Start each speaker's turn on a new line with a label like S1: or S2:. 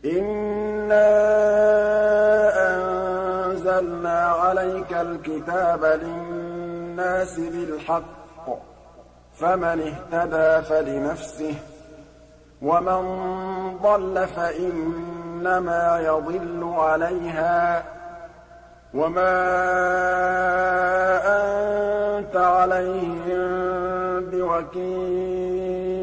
S1: إِنَّا أَنزَلْنَا عَلَيْكَ الْكِتَابَ لِلنَّاسِ بِالْحَقِّ ۖ فَمَنِ اهْتَدَىٰ فَلِنَفْسِهِ ۖ وَمَن ضَلَّ فَإِنَّمَا يَضِلُّ عَلَيْهَا ۖ وَمَا أَنتَ عَلَيْهِم بِوَكِيلٍ